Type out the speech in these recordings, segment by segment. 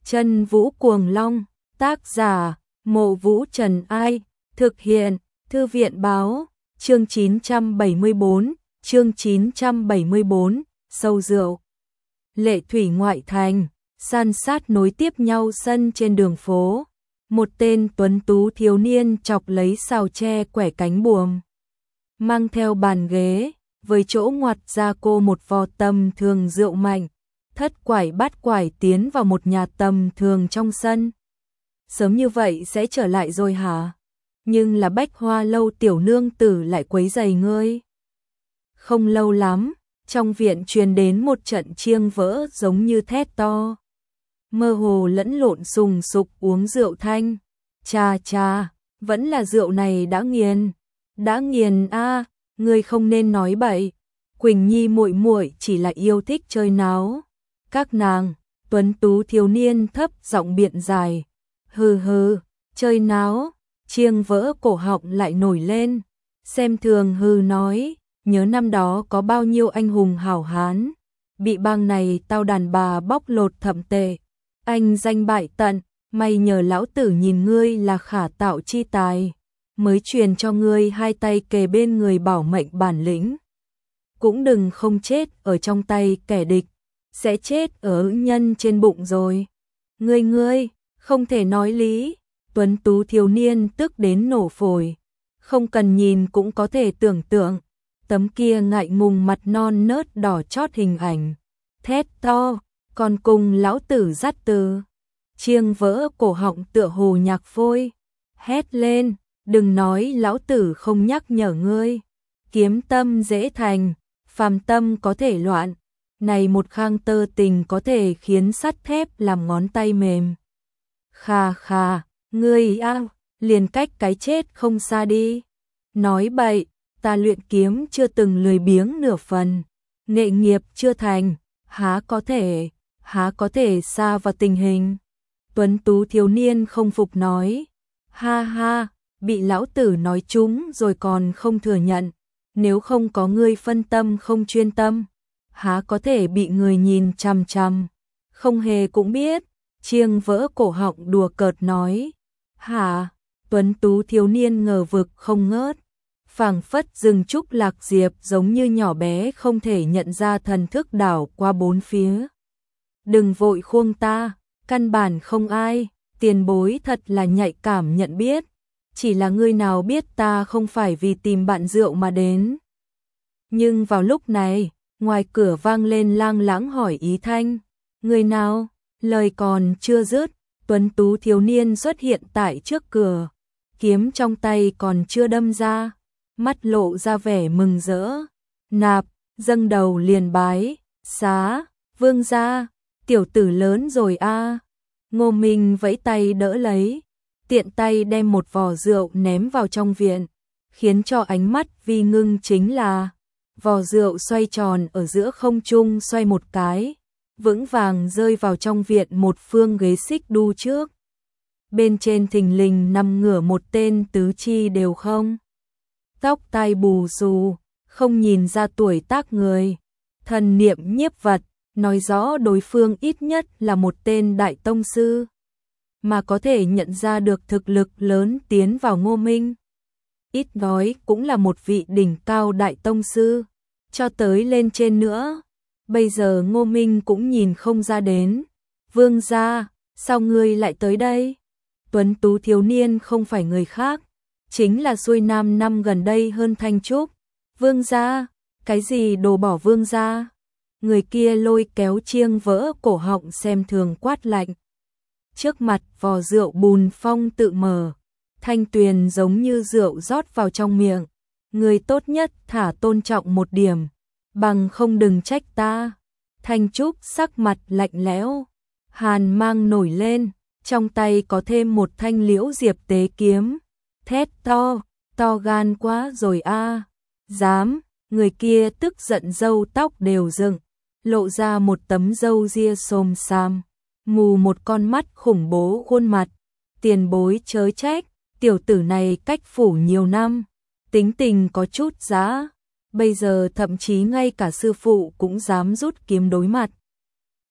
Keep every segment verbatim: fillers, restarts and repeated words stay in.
Chân Vũ Cuồng Long, tác giả, Mộ Vũ Trần Ai, thực hiện, Thư viện báo, chương chín trăm bảy mươi tư, chương chín trăm bảy mươi tư, sâu rượu. Lệ thủy ngoại thành, san sát nối tiếp nhau sân trên đường phố. Một tên tuấn tú thiếu niên chọc lấy sào tre quẻ cánh buồm, mang theo bàn ghế, với chỗ ngoặt ra cô một vò tầm thường rượu mạnh, thất quải bát quải tiến vào một nhà tầm thường trong sân. Sớm như vậy sẽ trở lại rồi hả? Nhưng là Bách Hoa lâu tiểu nương tử lại quấy rầy ngươi. Không lâu lắm, trong viện truyền đến một trận chiêng vỡ giống như thét to. Mơ hồ lẫn lộn sùng sục uống rượu thanh. Chà chà, vẫn là rượu này đã nghiền. Đã nghiền a, à, ngươi không nên nói bậy. Quỳnh Nhi muội muội chỉ là yêu thích chơi náo. Các nàng, tuấn tú thiếu niên thấp giọng biện giải. Hừ hừ, chơi náo, chiêng vỡ cổ họng lại nổi lên. Xem thường hừ nói, nhớ năm đó có bao nhiêu anh hùng hảo hán, bị bang này tao đàn bà bóc lột thậm tệ. Anh danh bại tận, may nhờ lão tử nhìn ngươi là khả tạo chi tài, mới truyền cho ngươi hai tay kề bên người bảo mệnh bản lĩnh. Cũng đừng không chết ở trong tay kẻ địch, sẽ chết ở nhân trên bụng rồi. Ngươi ngươi, không thể nói lý. Tuấn tú thiếu niên tức đến nổ phổi, không cần nhìn cũng có thể tưởng tượng, tấm kia ngại ngùng mặt non nớt đỏ chót hình ảnh. Thét to, còn cùng lão tử dắt từ. Chiêng vỡ cổ họng tựa hồ nhạc phôi. Hét lên, đừng nói lão tử không nhắc nhở ngươi. Kiếm tâm dễ thành, phàm tâm có thể loạn. Này một khang tơ tình có thể khiến sắt thép làm ngón tay mềm. Khà khà, ngươi a, liền cách cái chết không xa đi. Nói bậy, ta luyện kiếm chưa từng lười biếng nửa phần. Nghệ nghiệp chưa thành, há có thể, há có thể xa vào tình hình. Tuấn tú thiếu niên không phục nói. Ha ha, bị lão tử nói trúng rồi còn không thừa nhận. Nếu không có ngươi phân tâm không chuyên tâm, há có thể bị người nhìn chằm chằm. Không hề cũng biết. Chiêng vỡ cổ họng đùa cợt nói. Hả? Tuấn tú thiếu niên ngờ vực không ngớt. Phảng phất rừng trúc lạc diệp giống như nhỏ bé không thể nhận ra thần thức đảo qua bốn phía. Đừng vội khuông ta, căn bản không ai, tiền bối thật là nhạy cảm nhận biết. Chỉ là ngươi nào biết ta không phải vì tìm bạn rượu mà đến. Nhưng vào lúc này, ngoài cửa vang lên lang lãng hỏi ý thanh. Người nào? Lời còn chưa dứt, tuấn tú thiếu niên xuất hiện tại trước cửa. Kiếm trong tay còn chưa đâm ra, mắt lộ ra vẻ mừng rỡ. Nạp, dâng đầu liền bái, xá, vương gia, tiểu tử lớn rồi a. Ngô Minh vẫy tay đỡ lấy, tiện tay đem một vò rượu ném vào trong viện, khiến cho ánh mắt Vi ngưng chính là vò rượu xoay tròn ở giữa không trung xoay một cái, vững vàng rơi vào trong viện một phương ghế xích đu trước. Bên trên thình lình nằm ngửa một tên tứ chi đều không. Tóc tai bù xù, không nhìn ra tuổi tác người. Thần niệm nhiếp vật, nói rõ đối phương ít nhất là một tên đại tông sư. Mà có thể nhận ra được thực lực lớn tiến vào Ngô Minh. Ít nói cũng là một vị đỉnh cao đại tông sư. Cho tới lên trên nữa. Bây giờ Ngô Minh cũng nhìn không ra đến. Vương gia, sao ngươi lại tới đây? Tuấn tú thiếu niên không phải người khác, chính là xuôi nam năm gần đây hơn Thanh Trúc. Vương gia, cái gì đồ bỏ vương gia? Người kia lôi kéo chiêng vỡ cổ họng xem thường quát lạnh. Trước mặt vò rượu bùn phong tự mở, thanh tuyền giống như rượu rót vào trong miệng. Người tốt nhất thả tôn trọng một điểm, bằng không đừng trách ta. Thanh Trúc sắc mặt lạnh lẽo, hàn mang nổi lên, trong tay có thêm một thanh liễu diệp tế kiếm. Thét to, to gan quá rồi a. Dám, người kia tức giận râu tóc đều dựng, lộ ra một tấm râu ria xồm xàm, mù một con mắt khủng bố khuôn mặt. Tiền bối chớ trách, tiểu tử này cách phủ nhiều năm, tính tình có chút giá. Bây giờ thậm chí ngay cả sư phụ cũng dám rút kiếm đối mặt.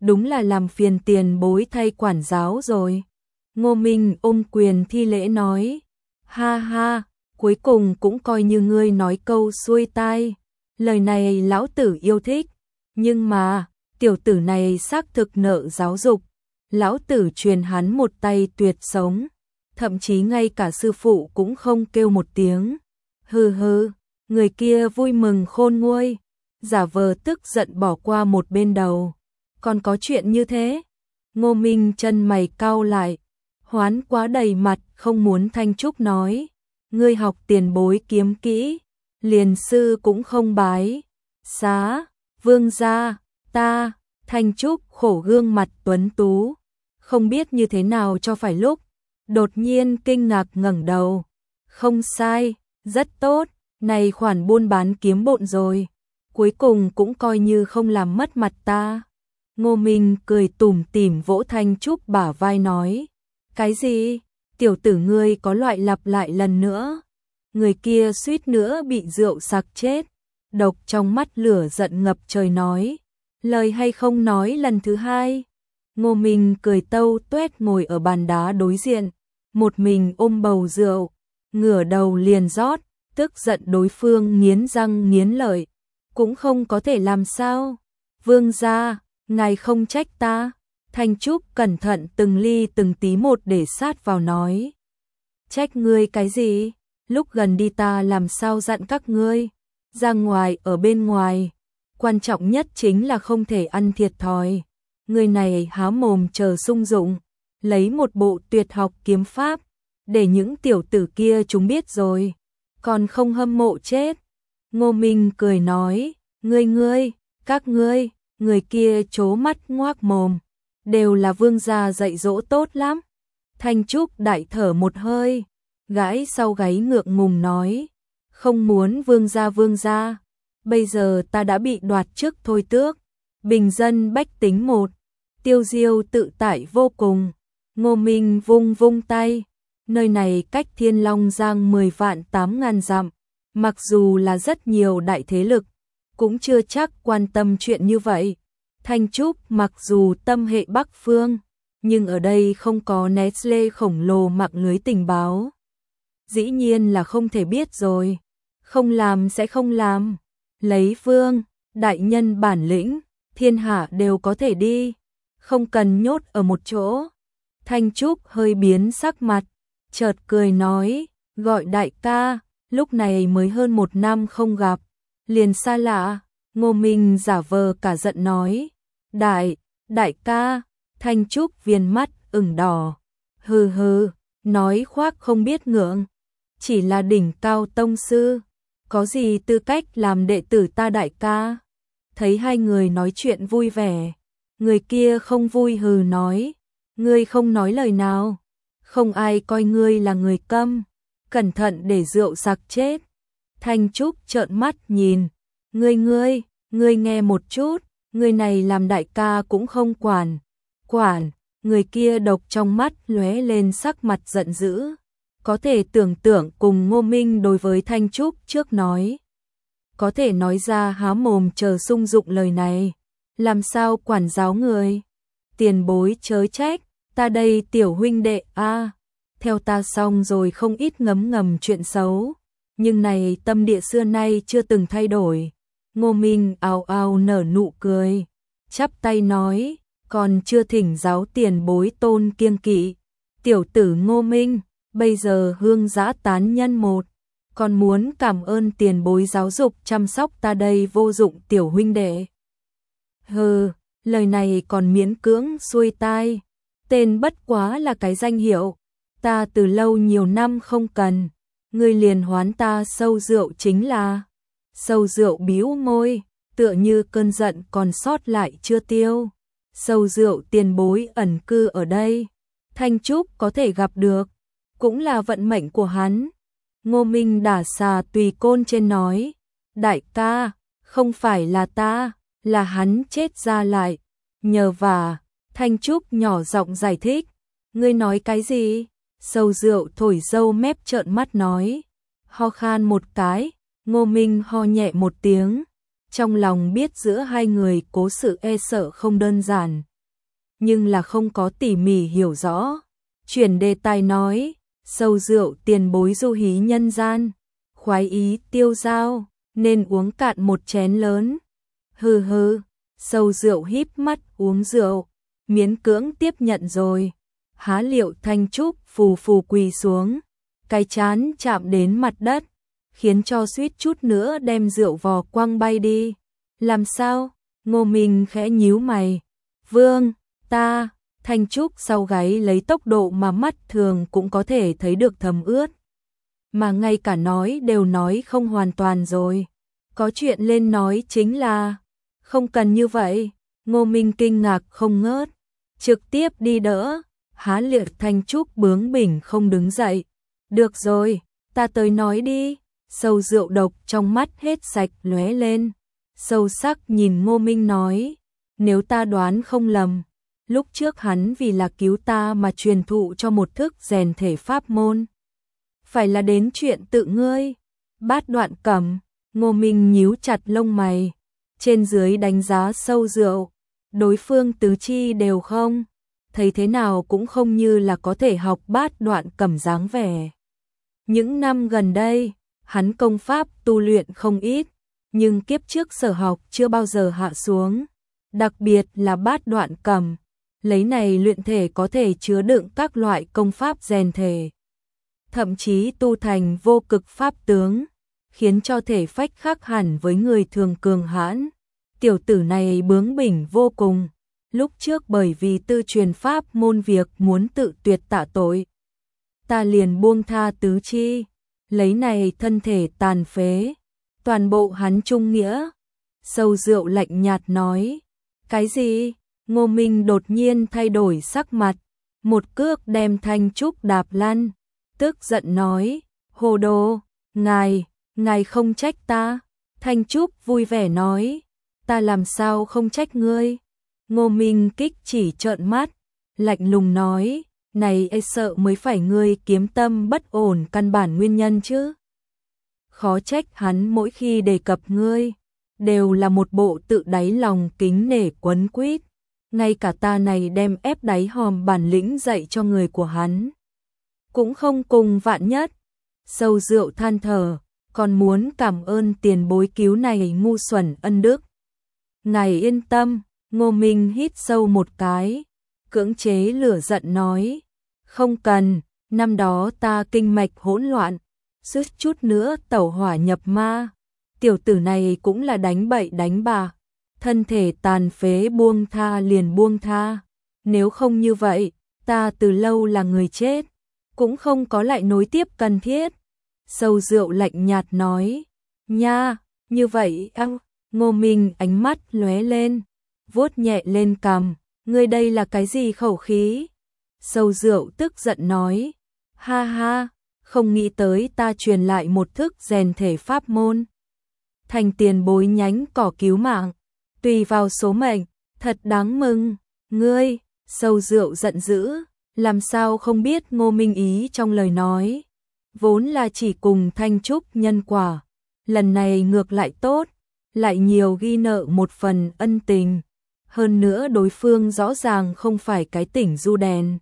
đúng là làm phiền tiền bối thay quản giáo rồi. Ngô Minh ôm quyền thi lễ nói, ha ha, cuối cùng cũng coi như ngươi nói câu xuôi tai, lời này lão tử yêu thích, nhưng mà, tiểu tử này xác thực nợ giáo dục, lão tử truyền hắn một tay tuyệt sống, thậm chí ngay cả sư phụ cũng không kêu một tiếng. Hừ hừ, người kia vui mừng khôn nguôi, giả vờ tức giận bỏ qua một bên đầu. Còn có chuyện như thế? Ngô Minh chân mày cau lại, hoán quá đầy mặt không muốn Thanh Trúc nói. Ngươi học tiền bối kiếm kỹ, liền sư cũng không bái. Xá, vương gia, ta, Thanh Trúc khổ gương mặt tuấn tú, không biết như thế nào cho phải lúc. Đột nhiên kinh ngạc ngẩng đầu. Không sai, rất tốt, này khoản buôn bán kiếm bộn rồi. Cuối cùng cũng coi như không làm mất mặt ta. Ngô Minh cười tủm tỉm vỗ Thanh Trúc bả vai nói. Cái gì? Tiểu tử ngươi có loại lặp lại lần nữa. Người kia suýt nữa bị rượu sặc chết. Độc trong mắt lửa giận ngập trời nói. Lời hay không nói lần thứ hai. Ngô Minh cười tâu tuét ngồi ở bàn đá đối diện. Một mình ôm bầu rượu. Ngửa đầu liền rót. Tức giận đối phương nghiến răng nghiến lợi. Cũng không có thể làm sao. Vương gia, ngài không trách ta. Thanh Trúc cẩn thận từng ly từng tí một để sát vào nói. Trách ngươi cái gì? Lúc gần đi ta làm sao dặn các ngươi? Ra ngoài ở bên ngoài. Quan trọng nhất chính là không thể ăn thiệt thòi. Người này há mồm chờ sung dụng. Lấy một bộ tuyệt học kiếm pháp. Để những tiểu tử kia chúng biết rồi. Còn không hâm mộ chết. Ngô Minh cười nói. Ngươi ngươi, các ngươi, người kia trố mắt ngoác mồm. Đều là vương gia dạy dỗ tốt lắm. Thanh Trúc đại thở một hơi, gãi sau gáy ngượng ngùng nói, không muốn vương gia vương gia, bây giờ ta đã bị đoạt chức thôi tước, bình dân bách tính một, tiêu diêu tự tại vô cùng. Ngô Minh vung vung tay, nơi này cách Thiên Long Giang mười vạn tám ngàn dặm, mặc dù là rất nhiều đại thế lực, cũng chưa chắc quan tâm chuyện như vậy. Thanh Trúc mặc dù tâm hệ Bắc Phương, nhưng ở đây không có Nestle khổng lồ mạng lưới tình báo. Dĩ nhiên là không thể biết rồi. Không làm sẽ không làm. Lấy Vương, đại nhân bản lĩnh, thiên hạ đều có thể đi. Không cần nhốt ở một chỗ. Thanh Trúc hơi biến sắc mặt, chợt cười nói, gọi đại ca, lúc này mới hơn một năm không gặp. Liền xa lạ, Ngô Minh giả vờ cả giận nói. Đại, đại ca, Thanh Trúc viên mắt ửng đỏ. Hừ hừ, nói khoác không biết ngượng. Chỉ là đỉnh cao tông sư. Có gì tư cách làm đệ tử ta đại ca? Thấy hai người nói chuyện vui vẻ. Người kia không vui hừ nói. Ngươi không nói lời nào. Không ai coi ngươi là người câm. Cẩn thận để rượu sặc chết. Thanh Trúc trợn mắt nhìn. Ngươi ngươi, ngươi nghe một chút. Người này làm đại ca cũng không quản. Quản, người kia độc trong mắt lóe lên sắc mặt giận dữ. Có thể tưởng tượng cùng Ngô Minh đối với Thanh Trúc trước nói. Có thể nói ra há mồm chờ sung dụng lời này. Làm sao quản giáo người? Tiền bối chớ trách, ta đây tiểu huynh đệ a, theo ta xong rồi không ít ngấm ngầm chuyện xấu. Nhưng này tâm địa xưa nay chưa từng thay đổi. Ngô Minh ào ào nở nụ cười, chắp tay nói, còn chưa thỉnh giáo tiền bối tôn kiêng kỵ. Tiểu tử Ngô Minh, bây giờ hương giã tán nhân một, còn muốn cảm ơn tiền bối giáo dục chăm sóc ta đây vô dụng tiểu huynh đệ. Hừ, lời này còn miễn cưỡng xuôi tai, tên bất quá là cái danh hiệu, ta từ lâu nhiều năm không cần, ngươi liền hoán ta sâu rượu chính là. Sâu rượu bĩu môi, tựa như cơn giận còn sót lại chưa tiêu. Sâu rượu tiền bối ẩn cư ở đây, Thanh Trúc có thể gặp được, cũng là vận mệnh của hắn. Ngô Minh đả xà tùy côn trên nói, đại ca, không phải là ta, là hắn chết ra lại. Nhờ vả, Thanh Trúc nhỏ giọng giải thích, ngươi nói cái gì? Sâu rượu thổi râu mép trợn mắt nói, ho khan một cái. Ngô Minh ho nhẹ một tiếng, trong lòng biết giữa hai người cố sự e sợ không đơn giản. nhưng là không có tỉ mỉ hiểu rõ. Chuyển đề tài nói, sâu rượu tiền bối du hí nhân gian, khoái ý tiêu dao, nên uống cạn một chén lớn. Hừ hừ, sâu rượu híp mắt uống rượu, miễn cưỡng tiếp nhận rồi. Há Liệu Thanh Trúc phù phù quỳ xuống, cái chán chạm đến mặt đất, khiến cho suýt chút nữa đem rượu vò quăng bay đi. Làm sao? Ngô Minh khẽ nhíu mày. Vương, ta, Thanh Trúc sau gáy lấy tốc độ mà mắt thường cũng có thể thấy được thấm ướt. Mà ngay cả nói đều nói không hoàn toàn rồi. Có chuyện lên nói chính là, không cần như vậy. Ngô Minh kinh ngạc không ngớt, trực tiếp đi đỡ. Há Liệt Thanh Trúc bướng bỉnh không đứng dậy. Được rồi, ta tới nói đi. Sâu rượu độc trong mắt hết sạch lóe lên. Sâu sắc nhìn Ngô Minh nói, nếu ta đoán không lầm, lúc trước hắn vì là cứu ta mà truyền thụ cho một thức rèn thể pháp môn. Phải là đến chuyện tự ngươi. Bát Đoạn Cẩm. Ngô Minh nhíu chặt lông mày, trên dưới đánh giá sâu rượu, đối phương tứ chi đều không, thấy thế nào cũng không như là có thể học Bát Đoạn Cẩm dáng vẻ. Những năm gần đây, hắn công pháp tu luyện không ít, nhưng kiếp trước sở học chưa bao giờ hạ xuống, đặc biệt là Bát Đoạn Cẩm, lấy này luyện thể có thể chứa đựng các loại công pháp rèn thể, thậm chí tu thành vô cực pháp tướng, khiến cho thể phách khác hẳn với người thường cường hãn. Tiểu tử này bướng bỉnh vô cùng, lúc trước bởi vì tư truyền pháp môn việc muốn tự tuyệt tạ tội, ta liền buông tha tứ chi, lấy này thân thể tàn phế, toàn bộ hắn trung nghĩa. Sâu rượu lạnh nhạt nói, cái gì? Ngô Minh đột nhiên thay đổi sắc mặt, một cước đem Thanh Trúc đạp lăn, tức giận nói, hồ đồ, ngài, ngài không trách ta. Thanh Trúc vui vẻ nói, ta làm sao không trách ngươi. Ngô Minh kích chỉ trợn mắt, lạnh lùng nói, này e sợ mới phải ngươi kiếm tâm bất ổn căn bản nguyên nhân chứ. Khó trách hắn mỗi khi đề cập ngươi, đều là một bộ tự đáy lòng kính nể quấn quýt. Ngay cả ta này đem ép đáy hòm bản lĩnh dạy cho người của hắn, cũng không cùng vạn nhất. Sâu rượu than thở, còn muốn cảm ơn tiền bối cứu này ngu xuẩn ân đức. Ngài yên tâm. Ngô Minh hít sâu một cái, cưỡng chế lửa giận nói, không cần, năm đó ta kinh mạch hỗn loạn, suýt chút nữa tẩu hỏa nhập ma, tiểu tử này cũng là đánh bậy đánh bạ, thân thể tàn phế buông tha liền buông tha, nếu không như vậy, ta từ lâu là người chết, cũng không có lại nối tiếp cần thiết. Sâu rượu lạnh nhạt nói, nha, như vậy ăng. Ngô Minh ánh mắt lóe lên, vuốt nhẹ lên cằm, ngươi đây là cái gì khẩu khí? Sâu rượu tức giận nói, ha ha, không nghĩ tới ta truyền lại một thức rèn thể pháp môn, thành tiền bối nhánh cỏ cứu mạng, tùy vào số mệnh, thật đáng mừng. Ngươi, sâu rượu giận dữ, làm sao không biết Ngô Minh ý trong lời nói, vốn là chỉ cùng Thanh Trúc nhân quả, lần này ngược lại tốt, lại nhiều ghi nợ một phần ân tình. Hơn nữa đối phương rõ ràng không phải cái tỉnh du đèn.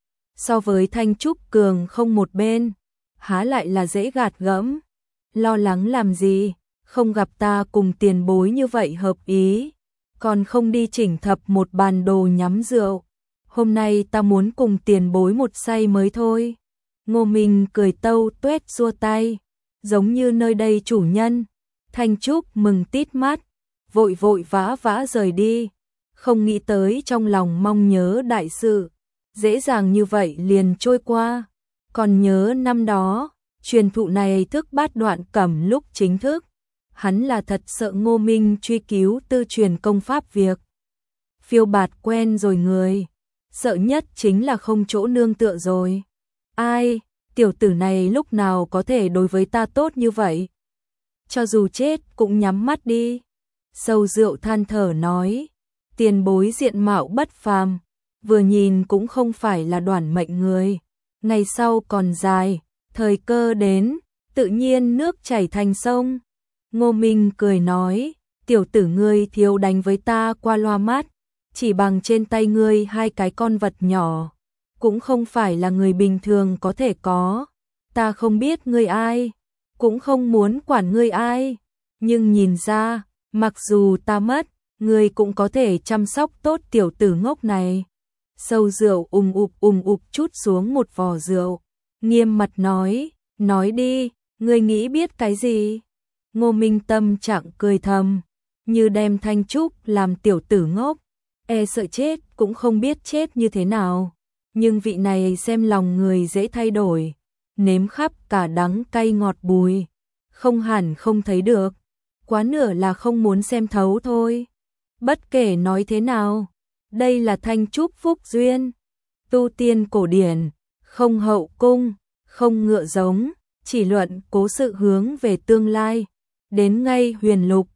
So với Thanh Trúc cường không một bên, há lại là dễ gạt gẫm. Lo lắng làm gì, không gặp ta cùng tiền bối như vậy hợp ý, còn không đi chỉnh thập một bàn đồ nhắm rượu. Hôm nay ta muốn cùng tiền bối một say mới thôi. Ngô Minh cười tâu tuét xua tay, giống như nơi đây chủ nhân. Thanh Trúc mừng tít mắt, vội vội vã vã rời đi, không nghĩ tới trong lòng mong nhớ đại sự, dễ dàng như vậy liền trôi qua. Còn nhớ năm đó, truyền thụ này thức Bát Đoạn Cẩm lúc chính thức, hắn là thật sợ Ngô Minh truy cứu tư truyền công pháp việc. Phiêu bạt quen rồi người, sợ nhất chính là không chỗ nương tựa rồi. Ai, tiểu tử này lúc nào có thể đối với ta tốt như vậy? Cho dù chết cũng nhắm mắt đi. Sâu rượu than thở nói, tiền bối diện mạo bất phàm, vừa nhìn cũng không phải là đoản mệnh người. Ngày sau còn dài, thời cơ đến, tự nhiên nước chảy thành sông. Ngô Minh cười nói, tiểu tử ngươi thiếu đánh với ta qua loa mắt, chỉ bằng trên tay ngươi hai cái con vật nhỏ, cũng không phải là người bình thường có thể có. Ta không biết ngươi ai, cũng không muốn quản ngươi ai, nhưng nhìn ra, mặc dù ta mất, ngươi cũng có thể chăm sóc tốt tiểu tử ngốc này. Sâu rượu ùm ụp ùm ụp chút xuống một vò rượu, nghiêm mặt nói, nói đi, ngươi nghĩ biết cái gì? Ngô Minh Tâm chẳng cười thầm, như đem Thanh Trúc làm tiểu tử ngốc, e sợ chết cũng không biết chết như thế nào. Nhưng vị này xem lòng người dễ thay đổi, nếm khắp cả đắng cay ngọt bùi, không hẳn không thấy được, quá nửa là không muốn xem thấu thôi. Bất kể nói thế nào, đây là Thanh Trúc phúc duyên, tu tiên cổ điển, không hậu cung, không ngựa giống, chỉ luận cố sự hướng về tương lai, đến ngay huyền lục,